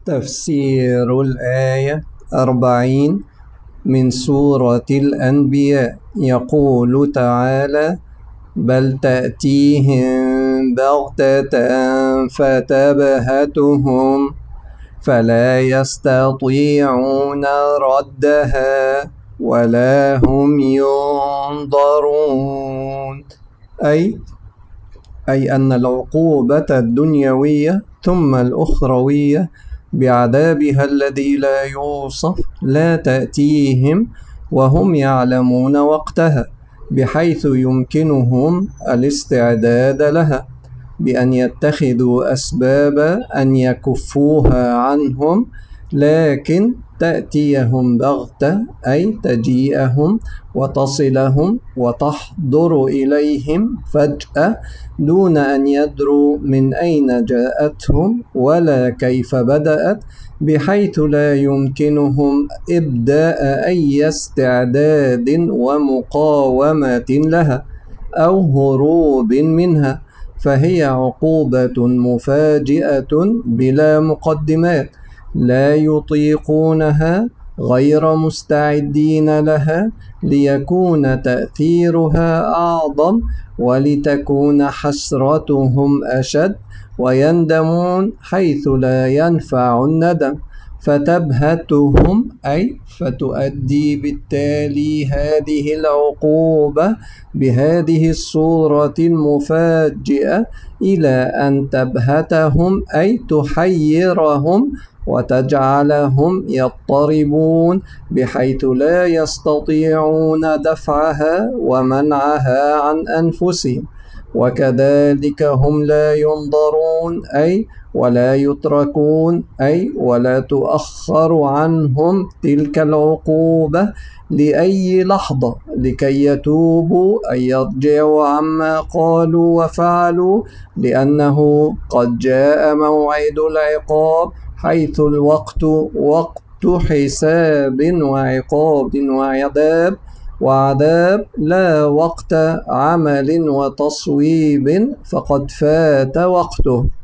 تفسير الآية 40 من سورة الأنبياء. يقول تعالى: بل تأتيهم بغتة فتبهتهم فلا يستطيعون ردها ولا هم ينظرون. أي أن العقوبة الدنيوية ثم الأخروية بعذابها الذي لا يوصف لا تأتيهم وهم يعلمون وقتها، بحيث يمكنهم الاستعداد لها بأن يتخذوا أسباب أن يكفوها عنهم، لكن تأتيهم بغتة أي تجيئهم وتصلهم وتحضر إليهم فجأة دون أن يدروا من أين جاءتهم ولا كيف بدأت، بحيث لا يمكنهم إبداء أي استعداد ومقاومة لها أو هروب منها، فهي عقوبة مفاجئة بلا مقدمات لا يطيقونها غير مستعدين لها، ليكون تأثيرها أعظم ولتكون حسرتهم أشد ويندمون حيث لا ينفع الندم. فتبهتهم أي فتؤدي بالتالي هذه العقوبة بهذه الصورة المفاجئة إلى أن تبهتهم أي تحيرهم وتجعلهم يضطربون بحيث لا يستطيعون دفعها ومنعها عن أنفسهم. وكذلك هم لا ينظرون أي ولا يتركون أي ولا تؤخر عنهم تلك العقوبة لأي لحظة لكي يتوبوا أي يرجعوا عما قالوا وفعلوا، لأنه قد جاء موعد العقاب، حيث الوقت وقت حساب وعقاب وعذاب لا وقت عمل وتصويب، فقد فات وقته.